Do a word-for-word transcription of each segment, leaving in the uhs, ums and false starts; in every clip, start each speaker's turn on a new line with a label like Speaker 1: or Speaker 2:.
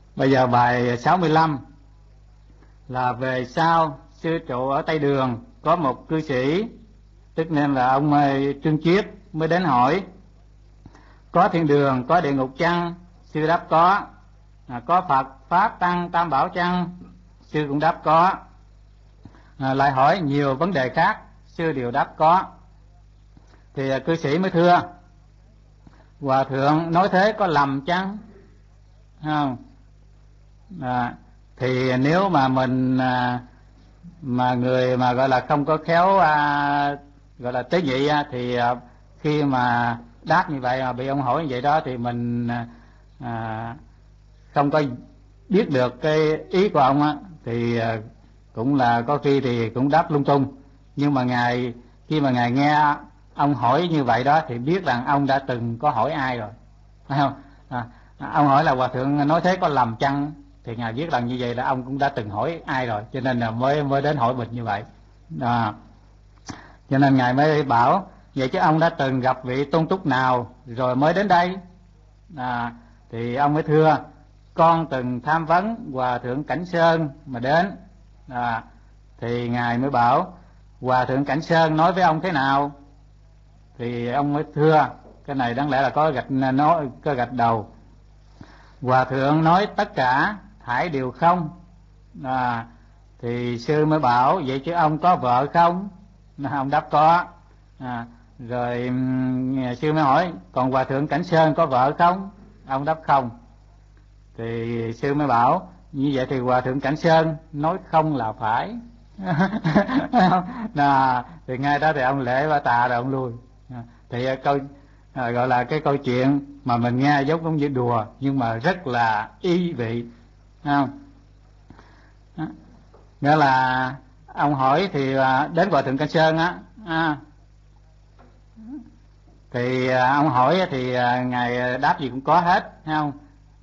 Speaker 1: Bây giờ bài sáu mươi lăm là về sau sư trụ ở Tây Đường có một cư sĩ, tức nên là ông Trương Chiết mới đến hỏi có thiên đường có địa ngục chăng? Sư đáp có. À, có Phật Pháp Tăng Tam Bảo chăng? Sư cũng đáp có. À, lại hỏi nhiều vấn đề khác, sư đều đáp có. Thì à, cư sĩ mới thưa: Hòa thượng nói thế có lầm chăng? Không. À, thì nếu mà mình à, mà người mà gọi là không có khéo à, gọi là tế nhị à, thì à, khi mà đáp như vậy mà bị ông hỏi như vậy đó thì mình à, không có biết được cái ý của ông á, thì à, cũng là có khi thì cũng đáp lung tung. Nhưng mà ngài khi mà ngài nghe ông hỏi như vậy đó thì biết rằng ông đã từng có hỏi ai rồi, phải không? À, ông hỏi là Hòa thượng nói thế có lầm chăng, thì ngài biết rằng như vậy là ông cũng đã từng hỏi ai rồi, cho nên là mới mới đến hỏi mình như vậy. À, cho nên ngài mới bảo vậy chứ ông đã từng gặp vị tôn túc nào rồi mới đến đây? À, thì ông mới thưa con từng tham vấn Hòa thượng Cảnh Sơn mà đến. À, thì ngài mới bảo Hòa thượng Cảnh Sơn nói với ông thế nào? Thì ông mới thưa, cái này đáng lẽ là có gạch nói có gạch đầu. Hòa thượng nói tất cả thải đều không. À, thì sư mới bảo vậy chứ ông có vợ không? Ông đáp có. À, rồi sư mới hỏi còn Hòa thượng Cảnh Sơn có vợ không? Ông đáp không. Thì sư mới bảo như vậy thì Hòa thượng Cảnh Sơn nói không là phải. À, thì ngay đó thì ông lễ ba tạ rồi ông lui. À, thì câu à, gọi là cái câu chuyện mà mình nghe giống giống như đùa nhưng mà rất là ý vị, không? À, nghĩa là ông hỏi thì à, đến Hòa thượng Cảnh Sơn á, à, thì à, ông hỏi thì à, ngài đáp gì cũng có hết, thấy không?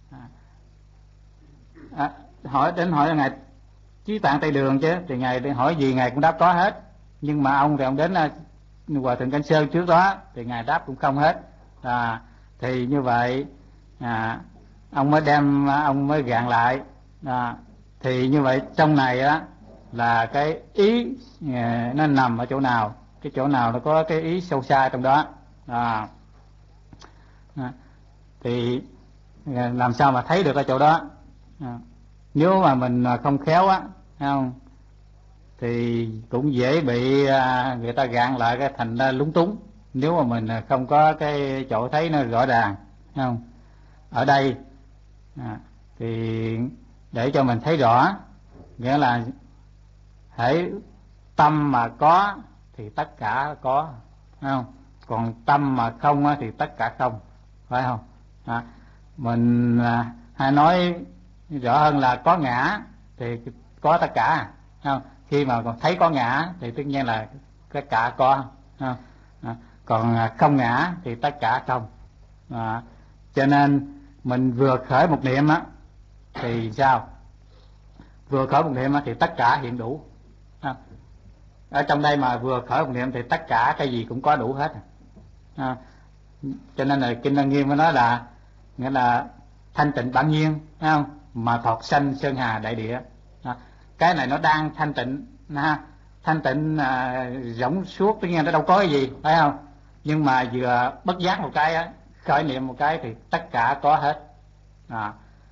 Speaker 1: À, hỏi đến hỏi là ngài Chí Tạng Tây Đường chứ, thì ngài hỏi gì ngài cũng đáp có hết. Nhưng mà ông thì ông đến uh, Hòa thượng Cảnh Sơn trước đó thì ngài đáp cũng không hết. À, thì như vậy à, ông mới đem ông mới gạn lại. À, thì như vậy trong này á là cái ý à, nó nằm ở chỗ nào, cái chỗ nào nó có cái ý sâu xa trong đó. À, à, thì à, làm sao mà thấy được ở chỗ đó? À, nếu mà mình không khéo á, không thì cũng dễ bị à, người ta gạn lại cái thành ra lúng túng. Nếu mà mình không có cái chỗ thấy nó rõ ràng, không? Ở đây à, thì để cho mình thấy rõ, nghĩa là hễ tâm mà có thì tất cả có, không? Còn tâm mà không á, thì tất cả không, phải không? À, mình à, hay nói rõ hơn là có ngã thì có tất cả, không? Khi mà còn thấy có ngã thì tất nhiên là tất cả có, không? À, còn không ngã thì tất cả không. À, cho nên mình vừa khởi một niệm á thì sao? Vừa khởi một niệm á thì tất cả hiện đủ. À, ở trong đây mà vừa khởi một niệm thì tất cả cái gì cũng có đủ hết. À, cho nên là Kinh Lăng Nghiêm mới nói là nghĩa là thanh tịnh bản nhiên, thấy không? Mà thọt sanh sơn hà đại địa. À, cái này nó đang thanh tịnh, ha, thanh tịnh à, rỗng suốt, tất nhiên nó đâu có cái gì, phải không? Nhưng mà vừa bất giác một cái á, khởi niệm một cái thì tất cả có hết. À,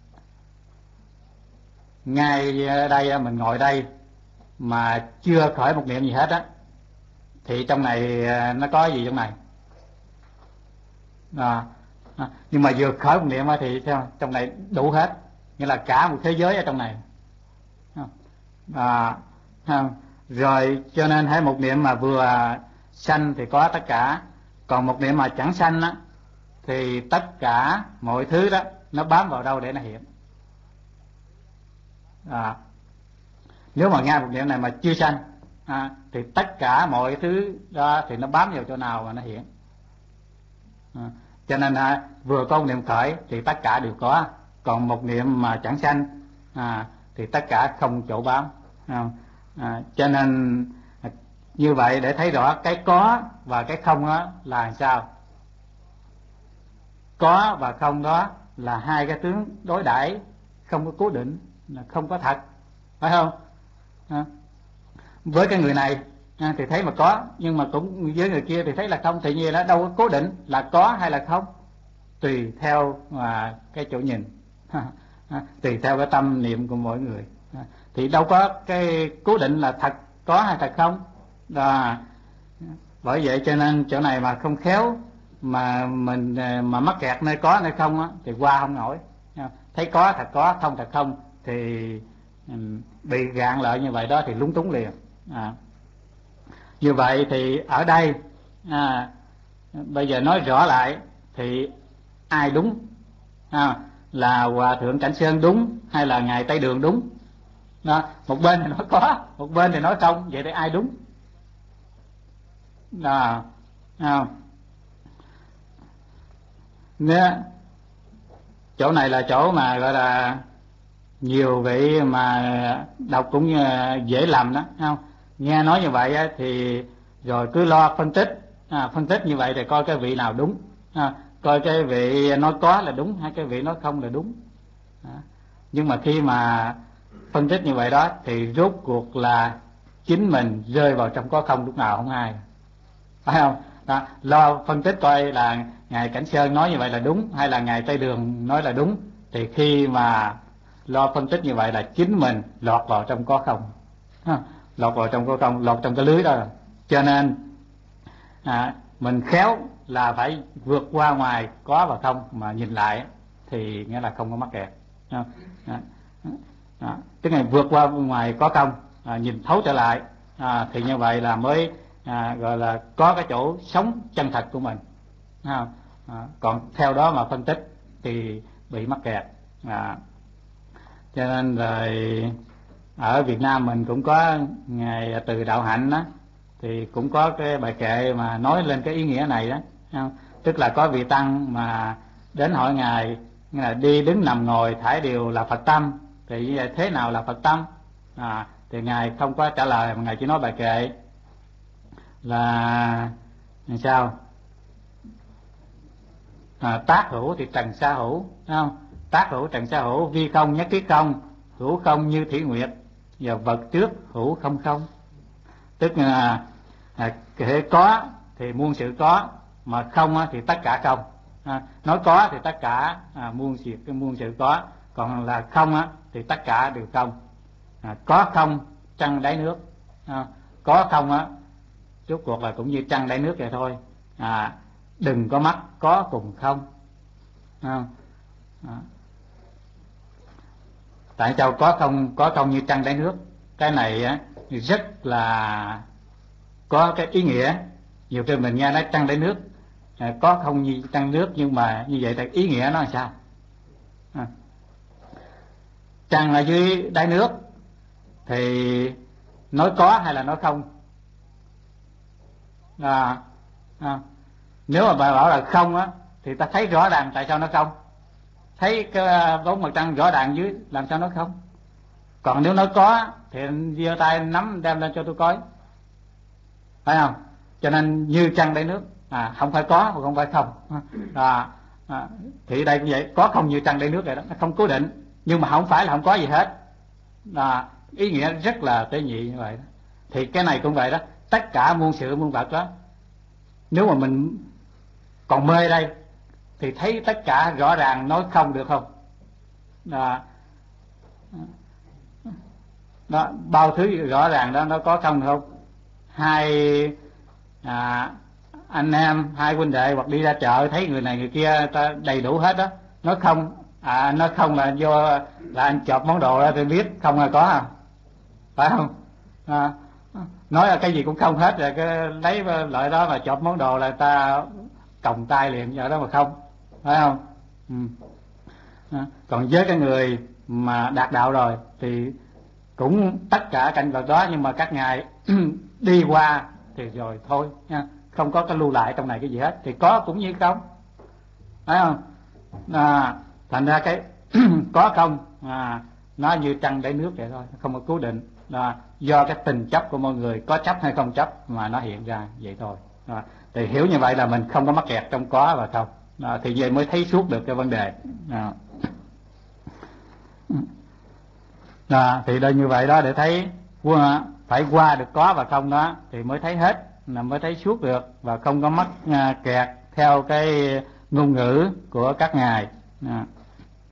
Speaker 1: ngay đây mình ngồi đây mà chưa khởi một niệm gì hết á thì trong này nó có gì trong này? À, à, nhưng mà vừa khởi một niệm thì sao? Trong này đủ hết, nghĩa là cả một thế giới ở trong này. À, à, rồi cho nên hãy một niệm mà vừa sanh thì có tất cả, còn một niệm mà chẳng sanh á thì tất cả mọi thứ đó nó bám vào đâu để nó hiện? À, nếu mà nghe một niệm này mà chưa sanh à, thì tất cả mọi thứ đó thì nó bám vào chỗ nào mà nó hiện? À, cho nên à, vừa có một niệm khởi thì tất cả đều có, còn một niệm mà chẳng sanh à, thì tất cả không chỗ bám. À, à, cho nên à, như vậy để thấy rõ cái có và cái không đó là sao? Có và không đó là hai cái tướng đối đãi không có cố định, là không có thật, phải không? À, với cái người này à, thì thấy mà có, nhưng mà cũng với người kia thì thấy là không, thì như đó đâu có cố định là có hay là không, tùy theo mà cái chỗ nhìn, à, tùy theo cái tâm niệm của mỗi người, à, thì đâu có cái cố định là thật có hay thật không đó. Bởi vậy cho nên chỗ này mà không khéo mà mình mà mắc kẹt nơi có nơi không á, thì qua không nổi. Thấy có thật có, không thật không, thì bị gạn lại như vậy đó thì lúng túng liền. À, như vậy thì ở đây à, bây giờ nói rõ lại thì ai đúng, à, là Hòa Thượng Cảnh Sơn đúng hay là Ngài Tây Đường đúng đó? Một bên thì nói có, một bên thì nói không, vậy thì ai đúng đó? À, nếu chỗ này là chỗ mà gọi là nhiều vị mà đọc cũng dễ lầm đó, không? Nghe nói như vậy thì rồi cứ lo phân tích, à, phân tích như vậy thì coi cái vị nào đúng, à, coi cái vị nói có là đúng hay cái vị nói không là đúng. À, nhưng mà khi mà phân tích như vậy đó thì rốt cuộc là chính mình rơi vào trong có không lúc nào không ai, phải không? Đó, lo phân tích coi là Ngài Cảnh Sơn nói như vậy là đúng hay là Ngài Tây Đường nói là đúng, thì khi mà lo phân tích như vậy là chính mình lọt vào trong có không, ha, lọt vào trong có không, lọt trong cái lưới đó. Cho nên à, mình khéo là phải vượt qua ngoài có và không mà nhìn lại thì nghĩa là không có mắc kẹt. Đó. Đó. Đó. Tức là vượt qua ngoài có không, à, nhìn thấu trở lại, à, thì như vậy là mới à, gọi là có cái chỗ sống chân thật của mình. À, à, còn theo đó mà phân tích thì bị mắc kẹt. À, cho nên rồi ở Việt Nam mình cũng có Ngài Từ Đạo Hạnh đó, thì cũng có cái bài kệ mà nói lên cái ý nghĩa này đó, không? Tức là có vị tăng mà đến hỏi Ngài là đi đứng nằm ngồi thải đều là Phật tâm, thì thế nào là Phật tâm? À, thì Ngài không có trả lời mà Ngài chỉ nói bài kệ là sao? À, tác hữu thì trần sa hữu, không? Tác hữu trần sa hữu, vi không nhất thiết không, hữu không như thủy nguyệt, và vật trước hữu không không. Tức là à, hệ có thì muôn sự có, mà không á, thì tất cả không. À, nói có thì tất cả à, muôn sự muôn sự có, còn là không á, thì tất cả đều không. À, có không trăng đáy nước, à, có không á, rốt cuộc là cũng như trăng đáy nước vậy thôi. À, đừng có mắc có cùng không. À, à. Tại sao có không có không như trăng đáy nước? Cái này á rất là có cái ý nghĩa. Nhiều khi mình nghe nói trăng đáy nước, à, có không như trăng nước, nhưng mà như vậy thì ý nghĩa nó là sao? À, trăng là dưới đáy nước thì nói có hay là nói không? À, à, nếu mà bà bảo là không á thì ta thấy rõ ràng tại sao nó không, thấy cái bóng mặt trăng rõ ràng dưới làm sao nó không. Còn nếu nói có thì giơ tay nắm đem lên cho tôi coi, phải không? Cho nên như trăng đáy nước, à, không phải có mà không phải không. À, à, thì đây cũng vậy, có không như trăng đáy nước vậy đó, nó không cố định, nhưng mà không phải là không có gì hết. À, ý nghĩa rất là tế nhị như vậy đó. Thì cái này cũng vậy đó, tất cả muôn sự muôn vật đó, nếu mà mình còn mê đây thì thấy tất cả rõ ràng nói không được không? Đó, đó, bao thứ rõ ràng đó nó có không không? Hai à, anh em hai huynh đệ hoặc đi ra chợ thấy người này người kia ta đầy đủ hết đó, nói không, à nói không là do là anh chọt món đồ ra tôi biết không là có à, phải không? À, nói là cái gì cũng không hết rồi cái lấy lợi đó mà chọt món đồ là ta còng tay liền, giờ đó mà không, phải không? Ừ. À, còn với cái người mà đạt đạo rồi thì cũng tất cả cảnh vật đó, nhưng mà các ngài đi qua thì rồi thôi nha, không có cái lưu lại trong này cái gì hết, thì có cũng như không, phải không? À, thành ra cái có không à, nó như trăng đáy nước vậy thôi, không có cố định. À, do cái tình chấp của mọi người có chấp hay không chấp mà nó hiện ra vậy thôi. À, thì hiểu như vậy là mình không có mắc kẹt trong có và không. À, thì vậy mới thấy suốt được cái vấn đề. À. À, thì đây như vậy đó, để thấy phải qua được có và không đó thì mới thấy hết, là mới thấy suốt được, và không có mắc kẹt theo cái ngôn ngữ của các ngài. À.